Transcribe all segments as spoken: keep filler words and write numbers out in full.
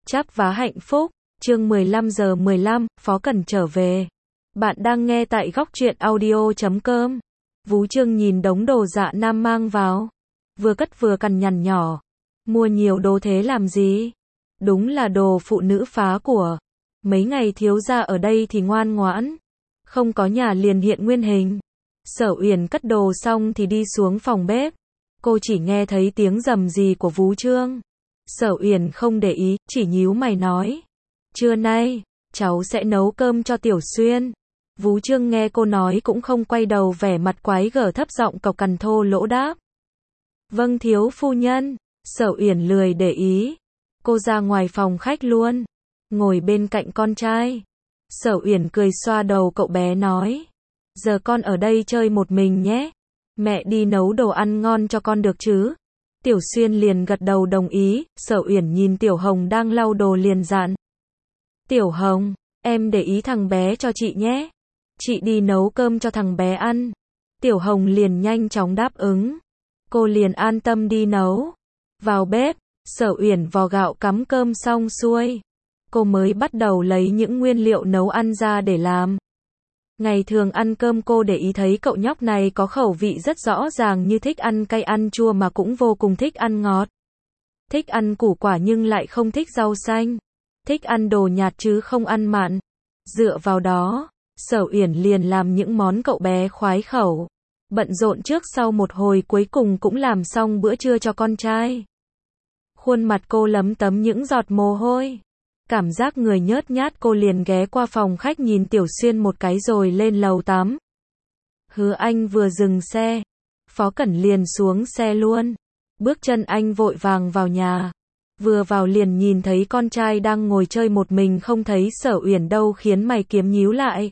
Chắp vá hạnh phúc, chương mười lăm giờ mười lăm, Phó Cẩn trở về. Bạn đang nghe tại góc truyện audio chấm com. Vú Trương nhìn đống đồ dạ nam mang vào. Vừa cất vừa cằn nhằn nhỏ. Mua nhiều đồ thế làm gì? Đúng là đồ phụ nữ phá của. Mấy ngày thiếu gia ở đây thì ngoan ngoãn. Không có nhà liền hiện nguyên hình. Sở Uyển cất đồ xong thì đi xuống phòng bếp. Cô chỉ nghe thấy tiếng rầm rì của Vú Trương. Sở Uyển không để ý, chỉ nhíu mày nói. Trưa nay, cháu sẽ nấu cơm cho Tiểu Xuyên. Vú Trương nghe cô nói cũng không quay đầu, vẻ mặt quái gở, thấp giọng cộc cằn thô lỗ đáp. Vâng thiếu phu nhân. Sở Uyển lười để ý. Cô ra ngoài phòng khách luôn. Ngồi bên cạnh con trai. Sở Uyển cười xoa đầu cậu bé nói. Giờ con ở đây chơi một mình nhé. Mẹ đi nấu đồ ăn ngon cho con được chứ? Tiểu Xuyên liền gật đầu đồng ý. Sở Uyển nhìn Tiểu Hồng đang lau đồ liền dặn. Tiểu Hồng, em để ý thằng bé cho chị nhé. Chị đi nấu cơm cho thằng bé ăn. Tiểu Hồng liền nhanh chóng đáp ứng. Cô liền an tâm đi nấu. Vào bếp, Sở Uyển vò gạo cắm cơm xong xuôi. Cô mới bắt đầu lấy những nguyên liệu nấu ăn ra để làm. Ngày thường ăn cơm cô để ý thấy cậu nhóc này có khẩu vị rất rõ ràng, như thích ăn cay ăn chua mà cũng vô cùng thích ăn ngọt. Thích ăn củ quả nhưng lại không thích rau xanh. Thích ăn đồ nhạt chứ không ăn mặn. Dựa vào đó, Sở Uyển liền làm những món cậu bé khoái khẩu. Bận rộn trước sau một hồi cuối cùng cũng làm xong bữa trưa cho con trai. Khuôn mặt cô lấm tấm những giọt mồ hôi. Cảm giác người nhớt nhát, cô liền ghé qua phòng khách nhìn Tiểu Xuyên một cái rồi lên lầu tắm. Hứa Anh vừa dừng xe. Phó Cẩn liền xuống xe luôn. Bước chân anh vội vàng vào nhà. Vừa vào liền nhìn thấy con trai đang ngồi chơi một mình, không thấy Sở Uyển đâu khiến mày kiếm nhíu lại.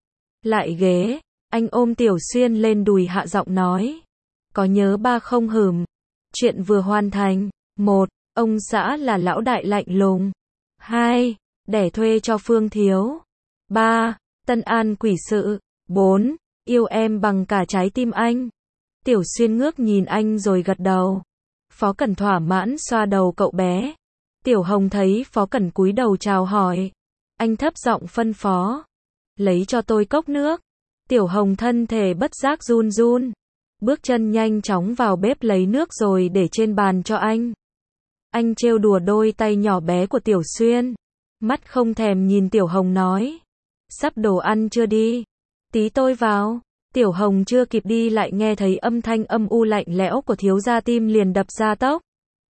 Lại ghế, anh ôm Tiểu Xuyên lên đùi hạ giọng nói. Có nhớ ba không hửm? Chuyện vừa hoàn thành. Một, ông xã là lão đại lạnh lùng. Hai, đẻ thuê cho Phương Thiếu. Ba, tân an quỷ sự. Bốn, yêu em bằng cả trái tim anh. Tiểu Xuyên ngước nhìn anh rồi gật đầu. Phó Cẩn thỏa mãn xoa đầu cậu bé. Tiểu Hồng thấy Phó Cẩn cúi đầu chào hỏi. Anh thấp giọng phân phó. Lấy cho tôi cốc nước. Tiểu Hồng thân thể bất giác run run. Bước chân nhanh chóng vào bếp lấy nước rồi để trên bàn cho anh. Anh trêu đùa đôi tay nhỏ bé của Tiểu Xuyên. Mắt không thèm nhìn Tiểu Hồng nói. Sắp đồ ăn chưa đi? Tí tôi vào. Tiểu Hồng chưa kịp đi lại nghe thấy âm thanh âm u lạnh lẽo của thiếu gia, tim liền đập ra tốc.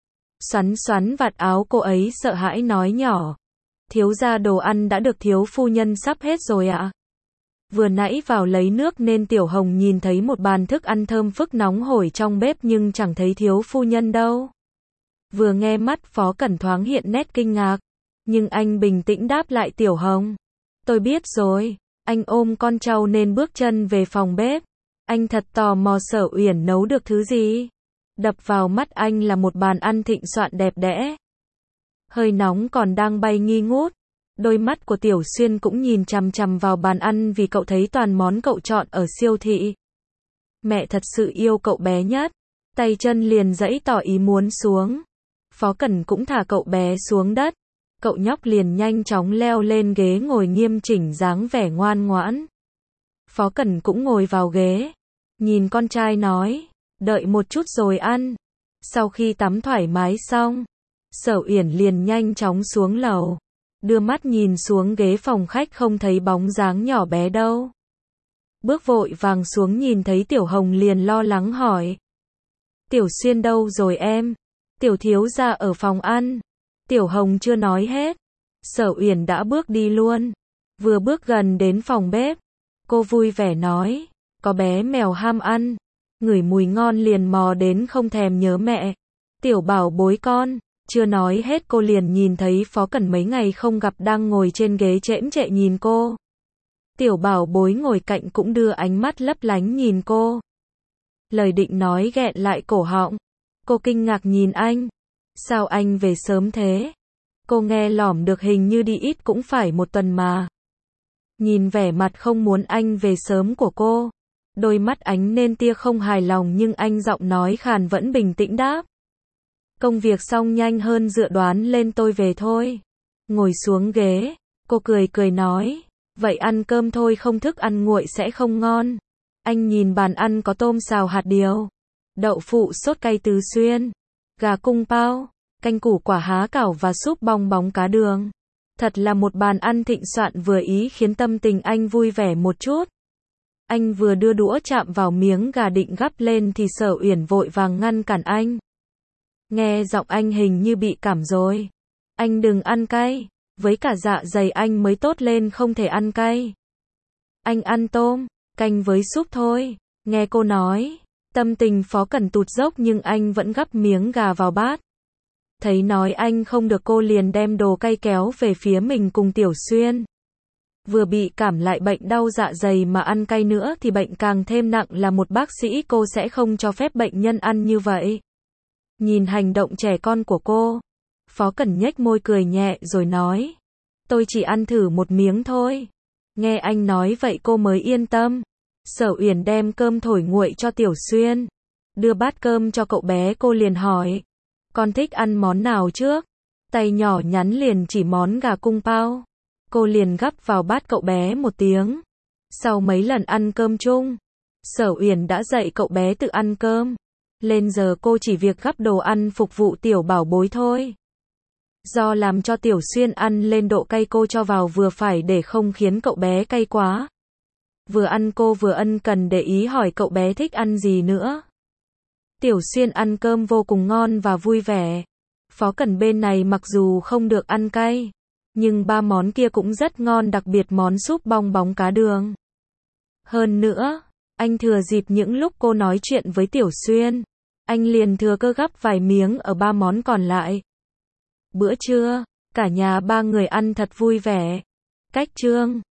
Xoắn xoắn vạt áo cô ấy sợ hãi nói nhỏ. Thiếu gia đồ ăn đã được thiếu phu nhân sắp hết rồi ạ. Vừa nãy vào lấy nước nên Tiểu Hồng nhìn thấy một bàn thức ăn thơm phức nóng hổi trong bếp nhưng chẳng thấy thiếu phu nhân đâu. Vừa nghe mắt Phó Cẩn thoáng hiện nét kinh ngạc. Nhưng anh bình tĩnh đáp lại Tiểu Hồng. Tôi biết rồi. Anh ôm con trâu nên bước chân về phòng bếp. Anh thật tò mò Sở Uyển nấu được thứ gì. Đập vào mắt anh là một bàn ăn thịnh soạn đẹp đẽ. Hơi nóng còn đang bay nghi ngút. Đôi mắt của Tiểu Xuyên cũng nhìn chằm chằm vào bàn ăn vì cậu thấy toàn món cậu chọn ở siêu thị. Mẹ thật sự yêu cậu bé nhất. Tay chân liền giãy tỏ ý muốn xuống. Phó Cẩn cũng thả cậu bé xuống đất. Cậu nhóc liền nhanh chóng leo lên ghế ngồi nghiêm chỉnh dáng vẻ ngoan ngoãn. Phó Cẩn cũng ngồi vào ghế. Nhìn con trai nói. Đợi một chút rồi ăn. Sau khi tắm thoải mái xong. Sở Uyển liền nhanh chóng xuống lầu. Đưa mắt nhìn xuống ghế phòng khách không thấy bóng dáng nhỏ bé đâu. Bước vội vàng xuống nhìn thấy Tiểu Hồng liền lo lắng hỏi. Tiểu Xuyên đâu rồi em? Tiểu thiếu gia ở phòng ăn. Tiểu Hồng chưa nói hết. Sở Uyển đã bước đi luôn. Vừa bước gần đến phòng bếp. Cô vui vẻ nói. Có bé mèo ham ăn. Ngửi mùi ngon liền mò đến không thèm nhớ mẹ. Tiểu bảo bối con. Chưa nói hết cô liền nhìn thấy Phó Cẩn mấy ngày không gặp đang ngồi trên ghế chễm chệ nhìn cô. Tiểu bảo bối ngồi cạnh cũng đưa ánh mắt lấp lánh nhìn cô. Lời định nói nghẹn lại cổ họng. Cô kinh ngạc nhìn anh. Sao anh về sớm thế? Cô nghe lỏm được hình như đi ít cũng phải một tuần mà. Nhìn vẻ mặt không muốn anh về sớm của cô. Đôi mắt ánh lên tia không hài lòng nhưng anh giọng nói khàn vẫn bình tĩnh đáp. Công việc xong nhanh hơn dự đoán lên tôi về thôi. Ngồi xuống ghế, cô cười cười nói, vậy ăn cơm thôi, không thức ăn nguội sẽ không ngon. Anh nhìn bàn ăn có tôm xào hạt điều, đậu phụ sốt cay Tứ Xuyên, gà cung pao, canh củ quả há cảo và súp bong bóng cá đường. Thật là một bàn ăn thịnh soạn vừa ý, khiến tâm tình anh vui vẻ một chút. Anh vừa đưa đũa chạm vào miếng gà định gắp lên thì Sở Uyển vội vàng ngăn cản anh. Nghe giọng anh hình như bị cảm rồi. Anh đừng ăn cay, với cả dạ dày anh mới tốt lên, không thể ăn cay. Anh ăn tôm, canh với súp thôi. Nghe cô nói, tâm tình Phó Cẩn tụt dốc nhưng anh vẫn gắp miếng gà vào bát. Thấy nói anh không được, cô liền đem đồ cay kéo về phía mình cùng Tiểu Xuyên. Vừa bị cảm lại bệnh đau dạ dày mà ăn cay nữa thì bệnh càng thêm nặng, là một bác sĩ cô sẽ không cho phép bệnh nhân ăn như vậy. Nhìn hành động trẻ con của cô, Phó Cẩn nhếch môi cười nhẹ rồi nói, tôi chỉ ăn thử một miếng thôi. Nghe anh nói vậy cô mới yên tâm. Sở Uyển đem cơm thổi nguội cho Tiểu Xuyên, đưa bát cơm cho cậu bé, cô liền hỏi, con thích ăn món nào trước? Tay nhỏ nhắn liền chỉ món gà cung pao. Cô liền gắp vào bát cậu bé một tiếng. Sau mấy lần ăn cơm chung, Sở Uyển đã dạy cậu bé tự ăn cơm. Lên giờ cô chỉ việc gắp đồ ăn phục vụ tiểu bảo bối thôi. Do làm cho Tiểu Xuyên ăn lên độ cay, cô cho vào vừa phải để không khiến cậu bé cay quá. Vừa ăn cô vừa ân cần để ý hỏi cậu bé thích ăn gì nữa. Tiểu Xuyên ăn cơm vô cùng ngon và vui vẻ. Phó Cẩn bên này mặc dù không được ăn cay, nhưng ba món kia cũng rất ngon, đặc biệt món súp bong bóng cá đường. Hơn nữa, anh thừa dịp những lúc cô nói chuyện với Tiểu Xuyên, anh liền thừa cơ gắp vài miếng ở ba món còn lại. Bữa trưa, cả nhà ba người ăn thật vui vẻ. Cách chương